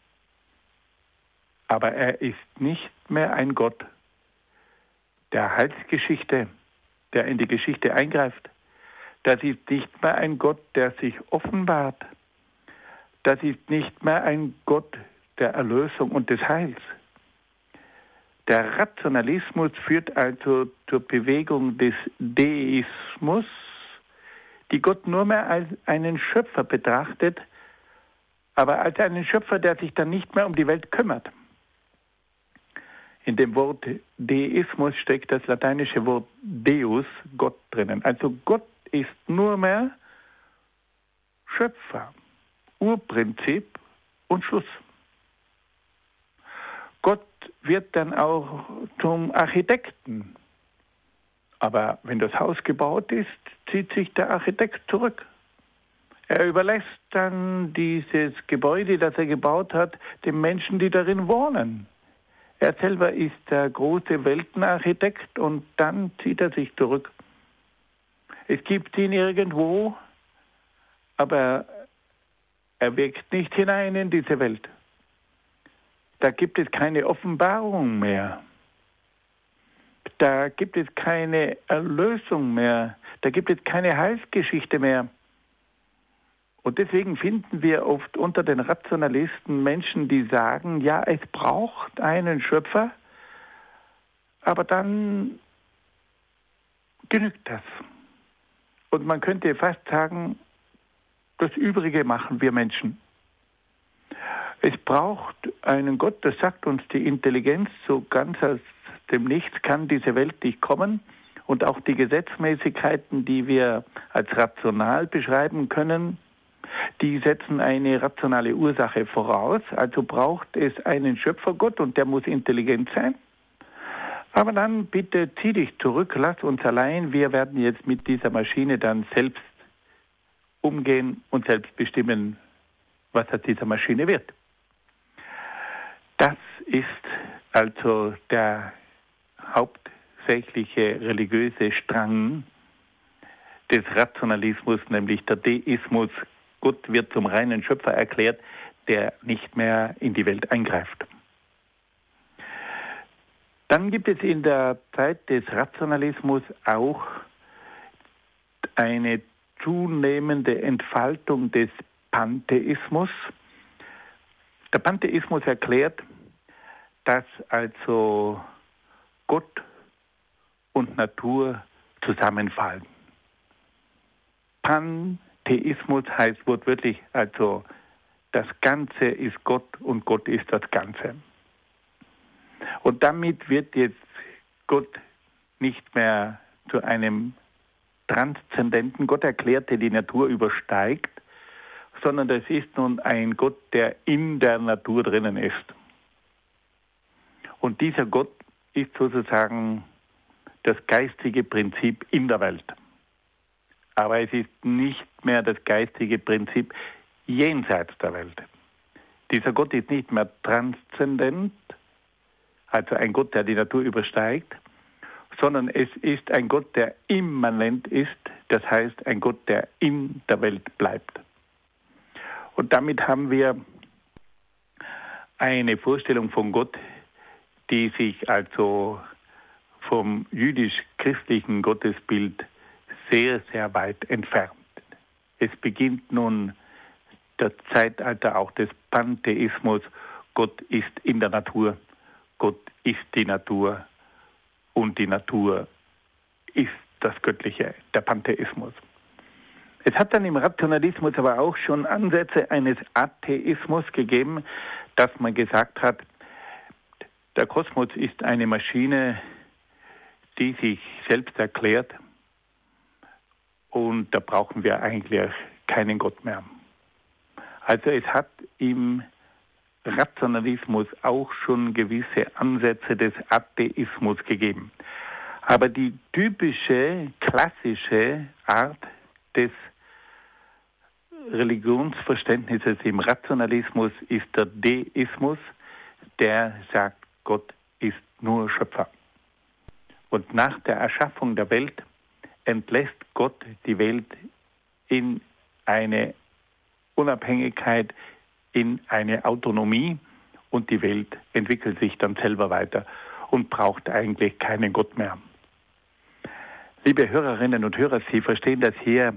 aber er ist nicht mehr ein Gott der Heilsgeschichte, der in die Geschichte eingreift. Das ist nicht mehr ein Gott, der sich offenbart. Das ist nicht mehr ein Gott der Erlösung und des Heils. Der Rationalismus führt also zur Bewegung des Deismus, die Gott nur mehr als einen Schöpfer betrachtet, aber als einen Schöpfer, der sich dann nicht mehr um die Welt kümmert. In dem Wort Deismus steckt das lateinische Wort Deus, Gott, drinnen. Also Gott ist nur mehr Schöpfer, Urprinzip und Schluss. Gott wird dann auch zum Architekten. Aber wenn das Haus gebaut ist, zieht sich der Architekt zurück. Er überlässt dann dieses Gebäude, das er gebaut hat, den Menschen, die darin wohnen. Er selber ist der große Weltenarchitekt und dann zieht er sich zurück. Es gibt ihn irgendwo, aber er wirkt nicht hinein in diese Welt. Da gibt es keine Offenbarung mehr. Da gibt es keine Erlösung mehr. Da gibt es keine Heilsgeschichte mehr. Und deswegen finden wir oft unter den Rationalisten Menschen, die sagen, ja, es braucht einen Schöpfer, aber dann genügt das. Und man könnte fast sagen, das Übrige machen wir Menschen. Es braucht einen Gott, das sagt uns die Intelligenz, so ganz aus dem Nichts kann diese Welt nicht kommen. Und auch die Gesetzmäßigkeiten, die wir als rational beschreiben können, die setzen eine rationale Ursache voraus. Also braucht es einen Schöpfergott und der muss intelligent sein. Aber dann bitte zieh dich zurück, lass uns allein. Wir werden jetzt mit dieser Maschine dann selbst umgehen und selbst bestimmen, was aus dieser Maschine wird. Das ist also der hauptsächliche religiöse Strang des Rationalismus, nämlich der Deismus. Gott wird zum reinen Schöpfer erklärt, der nicht mehr in die Welt eingreift. Dann gibt es in der Zeit des Rationalismus auch eine zunehmende Entfaltung des Pantheismus. Der Pantheismus erklärt, dass also Gott und Natur zusammenfallen. Pantheismus heißt wortwörtlich, also das Ganze ist Gott und Gott ist das Ganze. Und damit wird jetzt Gott nicht mehr zu einem transzendenten Gott erklärt, der die Natur übersteigt, sondern das ist nun ein Gott, der in der Natur drinnen ist. Und dieser Gott ist sozusagen das geistige Prinzip in der Welt. Aber es ist nicht mehr das geistige Prinzip jenseits der Welt. Dieser Gott ist nicht mehr transzendent, also ein Gott, der die Natur übersteigt, sondern es ist ein Gott, der immanent ist, das heißt ein Gott, der in der Welt bleibt. Und damit haben wir eine Vorstellung von Gott, die sich also vom jüdisch-christlichen Gottesbild sehr, sehr weit entfernt. Es beginnt nun das Zeitalter auch des Pantheismus. Gott ist in der Natur, Gott ist die Natur und die Natur ist das Göttliche, der Pantheismus. Es hat dann im Rationalismus aber auch schon Ansätze eines Atheismus gegeben, dass man gesagt hat, der Kosmos ist eine Maschine, die sich selbst erklärt und da brauchen wir eigentlich keinen Gott mehr. Also es hat im Rationalismus auch schon gewisse Ansätze des Atheismus gegeben. Aber die typische, klassische Art des Religionsverständnisses im Rationalismus ist der Deismus, der sagt, Gott ist nur Schöpfer. und nach der Erschaffung der Welt entlässt Gott die Welt in eine Unabhängigkeit, in eine Autonomie und die Welt entwickelt sich dann selber weiter und braucht eigentlich keinen Gott mehr. Liebe Hörerinnen und Hörer, Sie verstehen, dass hier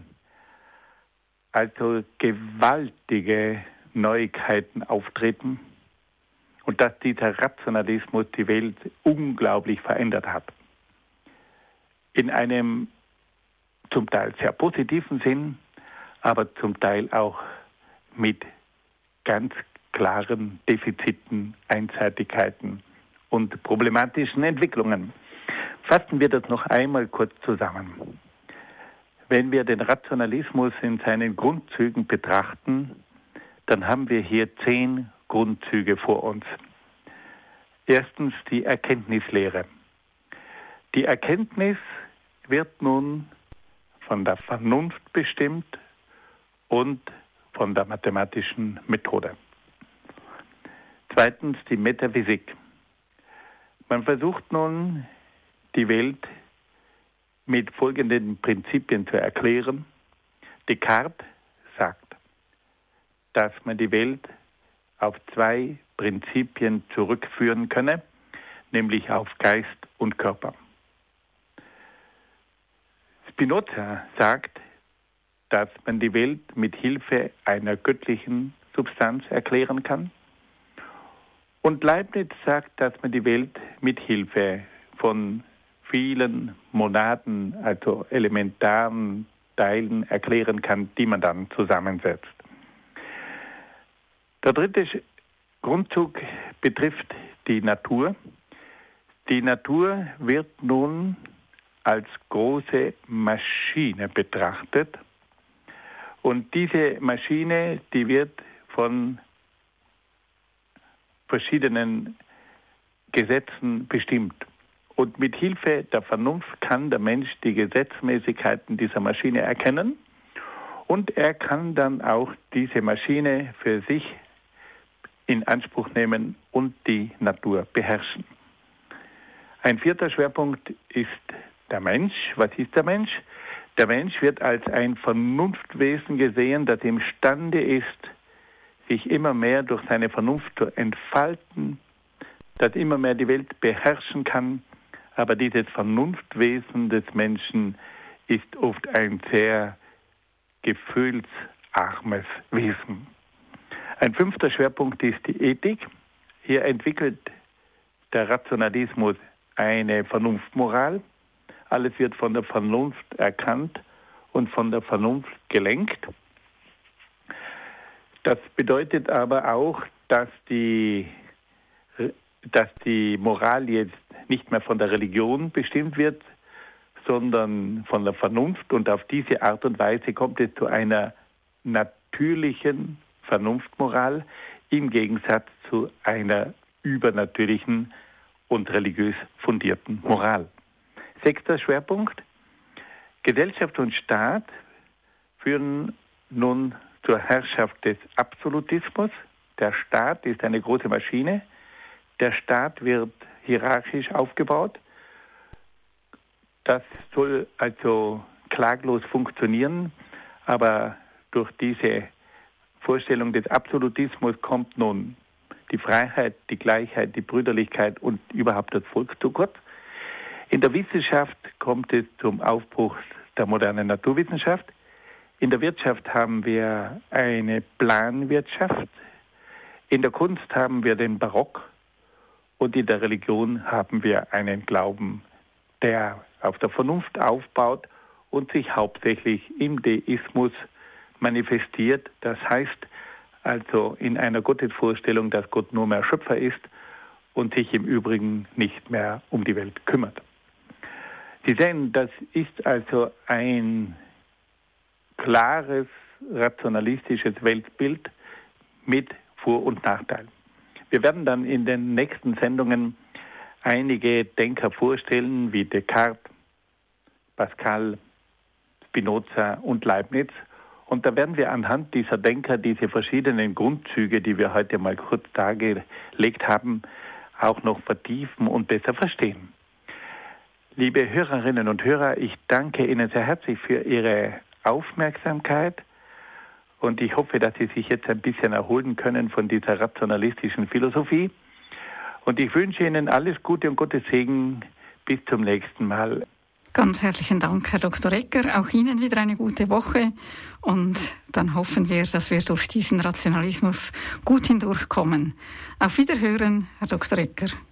also gewaltige Neuigkeiten auftreten und dass dieser Rationalismus die Welt unglaublich verändert hat. In einem zum Teil sehr positiven Sinn, aber zum Teil auch mit ganz klaren Defiziten, Einseitigkeiten und problematischen Entwicklungen. Fassen wir das noch einmal kurz zusammen. Wenn wir den Rationalismus in seinen Grundzügen betrachten, dann haben wir hier 10 Grundzüge vor uns. Erstens die Erkenntnislehre. Die Erkenntnis wird nun von der Vernunft bestimmt und von der mathematischen Methode. Zweitens die Metaphysik. Man versucht nun, die Welt mit folgenden Prinzipien zu erklären. Descartes sagt, dass man die Welt auf 2 Prinzipien zurückführen könne, nämlich auf Geist und Körper. Spinoza sagt, dass man die Welt mit Hilfe einer göttlichen Substanz erklären kann. Und Leibniz sagt, dass man die Welt mit Hilfe von vielen Monaden, also elementaren Teilen erklären kann, die man dann zusammensetzt. Der dritte Grundzug betrifft die Natur. Die Natur wird nun als große Maschine betrachtet und diese Maschine, die wird von verschiedenen Gesetzen bestimmt. Und mit Hilfe der Vernunft kann der Mensch die Gesetzmäßigkeiten dieser Maschine erkennen und er kann dann auch diese Maschine für sich in Anspruch nehmen und die Natur beherrschen. Ein 4. Schwerpunkt ist der Mensch. Was ist der Mensch? Der Mensch wird als ein Vernunftwesen gesehen, das imstande ist, sich immer mehr durch seine Vernunft zu entfalten, das immer mehr die Welt beherrschen kann. Aber dieses Vernunftwesen des Menschen ist oft ein sehr gefühlsarmes Wesen. Ein 5. Schwerpunkt ist die Ethik. Hier entwickelt der Rationalismus eine Vernunftmoral. Alles wird von der Vernunft erkannt und von der Vernunft gelenkt. Das bedeutet aber auch, dass die Moral jetzt nicht mehr von der Religion bestimmt wird, sondern von der Vernunft. Und auf diese Art und Weise kommt es zu einer natürlichen Vernunftmoral im Gegensatz zu einer übernatürlichen und religiös fundierten Moral. 6. Schwerpunkt. Gesellschaft und Staat führen nun zur Herrschaft des Absolutismus. Der Staat ist eine große Maschine. Der Staat wird hierarchisch aufgebaut. Das soll also klaglos funktionieren, aber durch diese Vorstellung des Absolutismus kommt nun die Freiheit, die Gleichheit, die Brüderlichkeit und überhaupt das Volk zu kurz. In der Wissenschaft kommt es zum Aufbruch der modernen Naturwissenschaft. In der Wirtschaft haben wir eine Planwirtschaft. In der Kunst haben wir den Barock. Und in der Religion haben wir einen Glauben, der auf der Vernunft aufbaut und sich hauptsächlich im Deismus manifestiert. Das heißt also in einer Gottesvorstellung, dass Gott nur mehr Schöpfer ist und sich im Übrigen nicht mehr um die Welt kümmert. Sie sehen, das ist also ein klares, rationalistisches Weltbild mit Vor- und Nachteilen. Wir werden dann in den nächsten Sendungen einige Denker vorstellen, wie Descartes, Pascal, Spinoza und Leibniz. Und da werden wir anhand dieser Denker diese verschiedenen Grundzüge, die wir heute mal kurz dargelegt haben, auch noch vertiefen und besser verstehen. Liebe Hörerinnen und Hörer, ich danke Ihnen sehr herzlich für Ihre Aufmerksamkeit und ich hoffe, dass Sie sich jetzt ein bisschen erholen können von dieser rationalistischen Philosophie. Und ich wünsche Ihnen alles Gute und Gottes Segen. Bis zum nächsten Mal. Ganz herzlichen Dank, Herr Dr. Egger. Auch Ihnen wieder eine gute Woche. Und dann hoffen wir, dass wir durch diesen Rationalismus gut hindurchkommen. Auf Wiederhören, Herr Dr. Egger.